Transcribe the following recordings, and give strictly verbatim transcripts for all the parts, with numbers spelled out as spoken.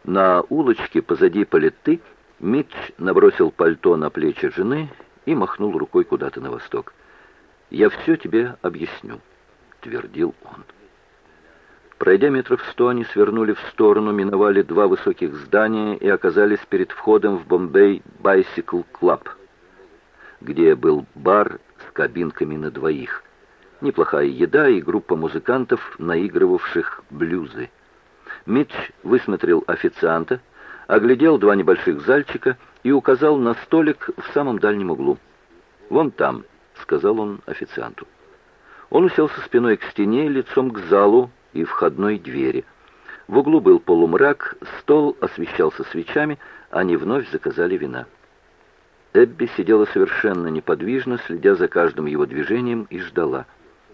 На улочке позади Политы Митч набросил пальто на плечи жены и махнул рукой куда-то на восток. «Я все тебе объясню», — твердил он. Пройдя метров сто, они свернули в сторону, миновали два высоких здания и оказались перед входом в Бомбей Bicycle Club, где был бар с кабинками на двоих, неплохая еда и группа музыкантов, наигрывавших блюзы. Митч высмотрел официанта, оглядел два небольших зальчика и указал на столик в самом дальнем углу. «Вон там», — сказал он официанту. Он уселся спиной к стене, лицом к залу и входной двери. В углу был полумрак, стол освещался свечами, они вновь заказали вина. Эбби сидела совершенно неподвижно, следя за каждым его движением, и ждала.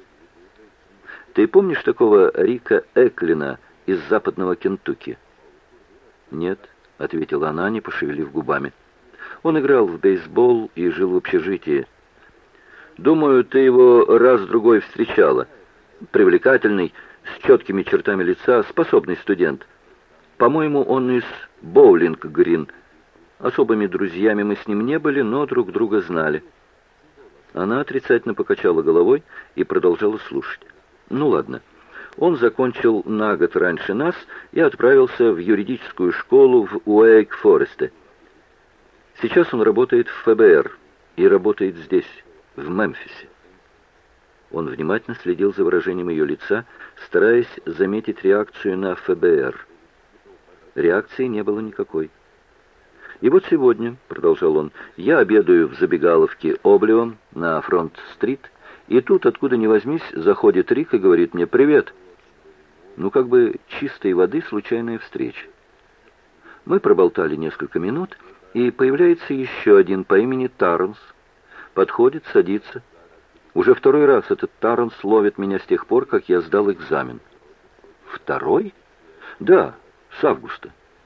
«Ты помнишь такого Рика Эклина из западного Кентукки?» «Нет», — ответила она, не пошевелив губами. «Он играл в бейсбол и жил в общежитии. Думаю, ты его раз-другой встречала. Привлекательный, с четкими чертами лица, способный студент. По-моему, он из Боулинг-Грин. Особыми друзьями мы с ним не были, но друг друга знали». Она отрицательно покачала головой и продолжала слушать. «Ну ладно. Он закончил на год раньше нас и отправился в юридическую школу в Уэйк-Форесте. Сейчас он работает в эф бэ эр и работает здесь, в Мемфисе». Он внимательно следил за выражением ее лица, стараясь заметить реакцию на эф бэ эр. Реакции не было никакой. «И вот сегодня, — продолжал он, — я обедаю в забегаловке Обливом на Фронт-стрит, и тут, откуда ни возьмись, заходит Рик и говорит мне: «Привет». Ну, как бы чистой воды случайная встреча. Мы проболтали несколько минут, и появляется еще один по имени Тарренс. Подходит, садится. Уже второй раз этот Тарренс ловит меня с тех пор, как я сдал экзамен. Второй? Да, с августа.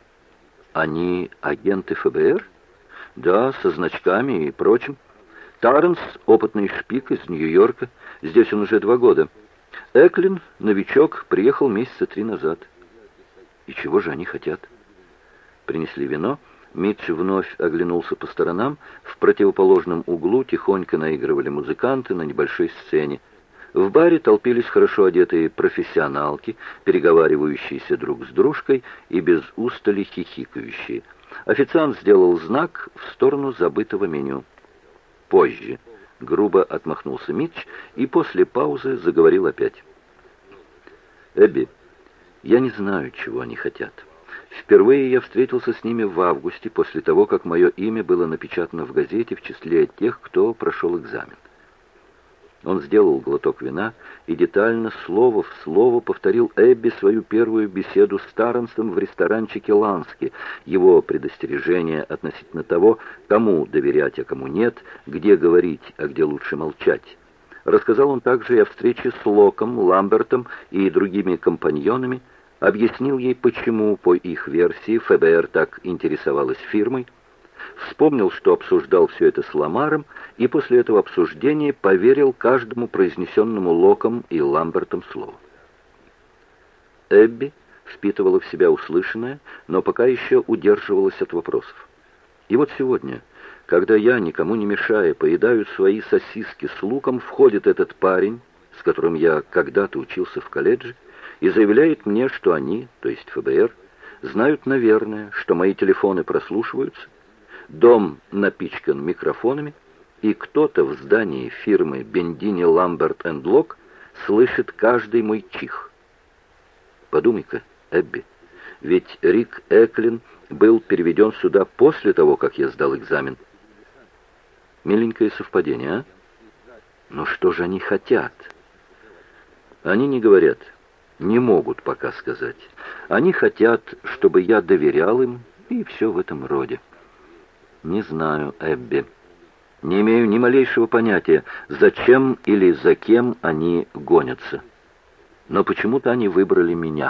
Они агенты эф бэ эр? Да, со значками и прочим. Тарренс — опытный шпик из Нью-Йорка. Здесь он уже два года. Эклин, новичок, приехал месяца три назад. И чего же они хотят? Принесли вино. Митч вновь оглянулся по сторонам. В противоположном углу тихонько наигрывали музыканты на небольшой сцене. В баре толпились хорошо одетые профессионалки, переговаривающиеся друг с дружкой и без устали хихикающие. Официант сделал знак в сторону забытого меню. «Позже», — грубо отмахнулся Митч и после паузы заговорил опять. «Эбби, я не знаю, чего они хотят. Впервые я встретился с ними в августе, после того, как мое имя было напечатано в газете в числе тех, кто прошел экзамен». Он сделал глоток вина и детально, слово в слово, повторил Эбби свою первую беседу с Тарренсом в ресторанчике «Лански», его предостережение относительно того, кому доверять, а кому нет, где говорить, а где лучше молчать. Рассказал он также и о встрече с Локом, Ламбертом и другими компаньонами, объяснил ей, почему, по их версии, эф бэ эр так интересовалась фирмой, вспомнил, что обсуждал все это с Ламаром, и после этого обсуждения поверил каждому произнесенному Локом и Ламбертом слову. Эбби впитывала в себя услышанное, но пока еще удерживалась от вопросов. И вот сегодня, когда я, никому не мешая, поедаю свои сосиски с луком, входит этот парень, с которым я когда-то учился в колледже, и заявляет мне, что они, то есть эф бэ эр, знают, наверное, что мои телефоны прослушиваются, дом напичкан микрофонами, и кто-то в здании фирмы Бендини Ламберт энд Лок слышит каждый мой чих. Подумай-ка, Эбби, ведь Рик Эклин был переведен сюда после того, как я сдал экзамен. Миленькое совпадение, а? Но что же они хотят? Они не говорят, не могут пока сказать. Они хотят, чтобы я доверял им, и все в этом роде. Не знаю, Эбби. Не имею ни малейшего понятия, зачем или за кем они гонятся. Но почему-то они выбрали меня.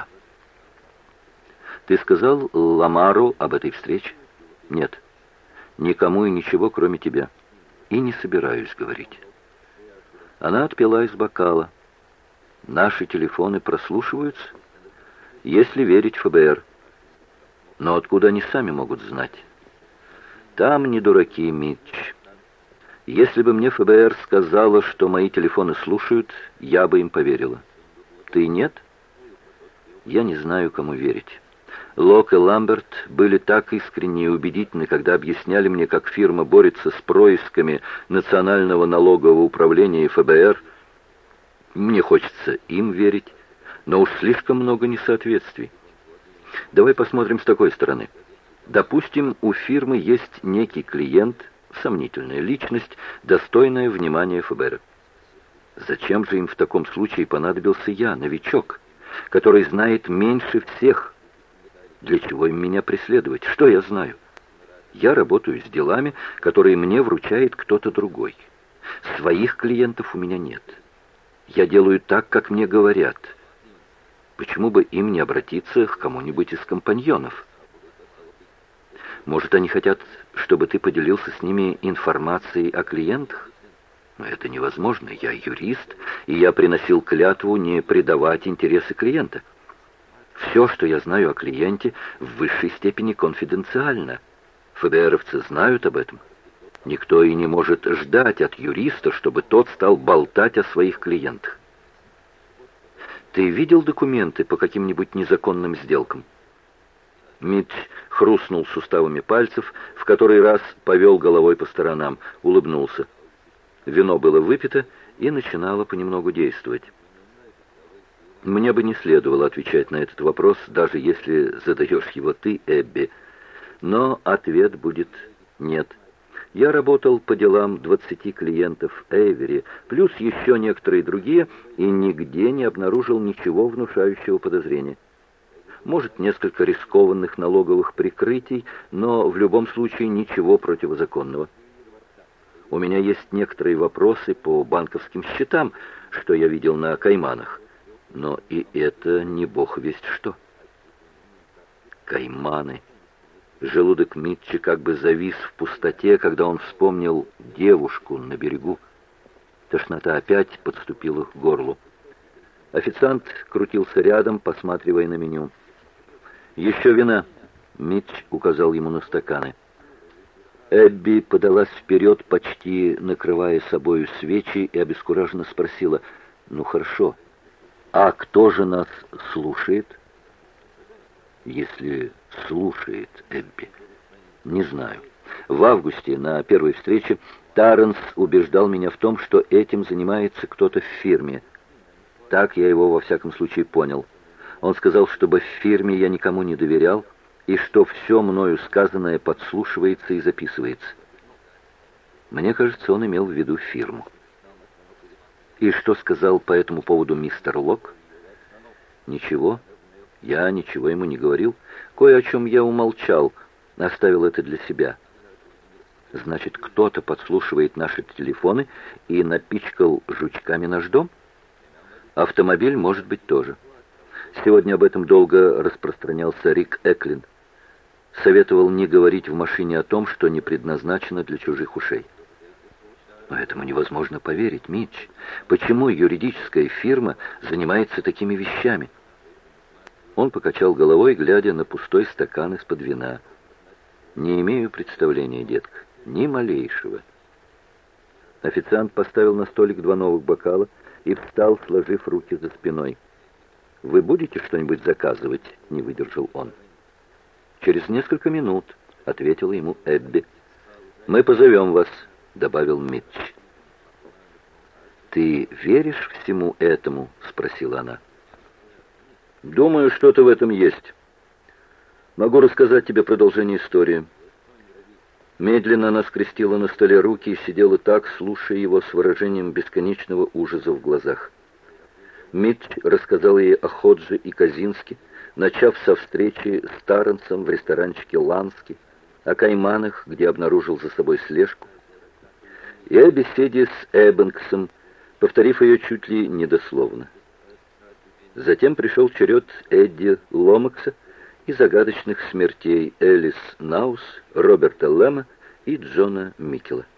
Ты сказал Ламару об этой встрече? Нет. Никому и ничего, кроме тебя. И не собираюсь говорить. Она отпила из бокала. Наши телефоны прослушиваются, если верить эф бэ эр. Но откуда они сами могут знать? Там не дураки, Митч. Если бы мне ФБР сказало, что мои телефоны слушают, я бы им поверила. Ты нет? Я не знаю, кому верить. Лок и Ламберт были так искренни и убедительны, когда объясняли мне, как фирма борется с происками Национального налогового управления и ФБР. Мне хочется им верить, но уж слишком много несоответствий. Давай посмотрим с такой стороны. Допустим, у фирмы есть некий клиент, сомнительная личность, достойная внимания ФБР. Зачем же им в таком случае понадобился я, новичок, который знает меньше всех? Для чего им меня преследовать? Что я знаю? Я работаю с делами, которые мне вручает кто-то другой. Своих клиентов у меня нет. Я делаю так, как мне говорят. Почему бы им не обратиться к кому-нибудь из компаньонов? Может, они хотят, чтобы ты поделился с ними информацией о клиентах? Но это невозможно. Я юрист, и я приносил клятву не предавать интересы клиента. Все, что я знаю о клиенте, в высшей степени конфиденциально. ФБРовцы знают об этом. Никто и не может ждать от юриста, чтобы тот стал болтать о своих клиентах. Ты видел документы по каким-нибудь незаконным сделкам? Митч хрустнул суставами пальцев, в который раз повел головой по сторонам, улыбнулся. Вино было выпито и начинало понемногу действовать. Мне бы не следовало отвечать на этот вопрос, даже если задаешь его ты, Эбби. Но ответ будет нет. Я работал по делам двадцати клиентов Эйвери, плюс еще некоторые другие, и нигде не обнаружил ничего внушающего подозрения. Может, несколько рискованных налоговых прикрытий, но в любом случае ничего противозаконного. У меня есть некоторые вопросы по банковским счетам, что я видел на Кайманах. Но и это не бог весть что. Кайманы. Желудок Митча как бы завис в пустоте, когда он вспомнил девушку на берегу. Тошнота опять подступила к горлу. Официант крутился рядом, посматривая на меню. «Еще вина», — Митч указал ему на стаканы. Эбби подалась вперед, почти накрывая собою свечи, и обескураженно спросила: «Ну хорошо, а кто же нас слушает?» «Если слушает, Эбби, не знаю. В августе на первой встрече Тарренс убеждал меня в том, что этим занимается кто-то в фирме. Так я его во всяком случае понял. Он сказал, чтобы в фирме я никому не доверял, и что все мною сказанное подслушивается и записывается. Мне кажется, он имел в виду фирму. И что сказал по этому поводу мистер Лок? Ничего. Я ничего ему не говорил. Кое о чем я умолчал, оставил это для себя. Значит, кто-то подслушивает наши телефоны и напичкал жучками наш дом? Автомобиль, может быть, тоже. Сегодня об этом долго распространялся Рик Эклин. Советовал не говорить в машине о том, что не предназначено для чужих ушей. Но этому невозможно поверить, Митч. Почему юридическая фирма занимается такими вещами? Он покачал головой, глядя на пустой стакан из-под вина. «Не имею представления, детка, ни малейшего». Официант поставил на столик два новых бокала и встал, сложив руки за спиной. «Вы будете что-нибудь заказывать?» — не выдержал он. «Через несколько минут», — ответила ему Эбби. «Мы позовем вас», — добавил Митч. «Ты веришь всему этому?» — спросила она. «Думаю, что-то в этом есть. Могу рассказать тебе продолжение истории». Медленно она скрестила на столе руки и сидела так, слушая его с выражением бесконечного ужаса в глазах. Митч рассказал ей о Ходже и Казинске, начав со встречи с Тарренсом в ресторанчике «Лански», о Кайманах, где обнаружил за собой слежку, и о беседе с Эббинксом, повторив ее чуть ли не дословно. Затем пришел черед Эдди Ломакса и загадочных смертей Элис Наус, Роберта Лэма и Джона Миккела.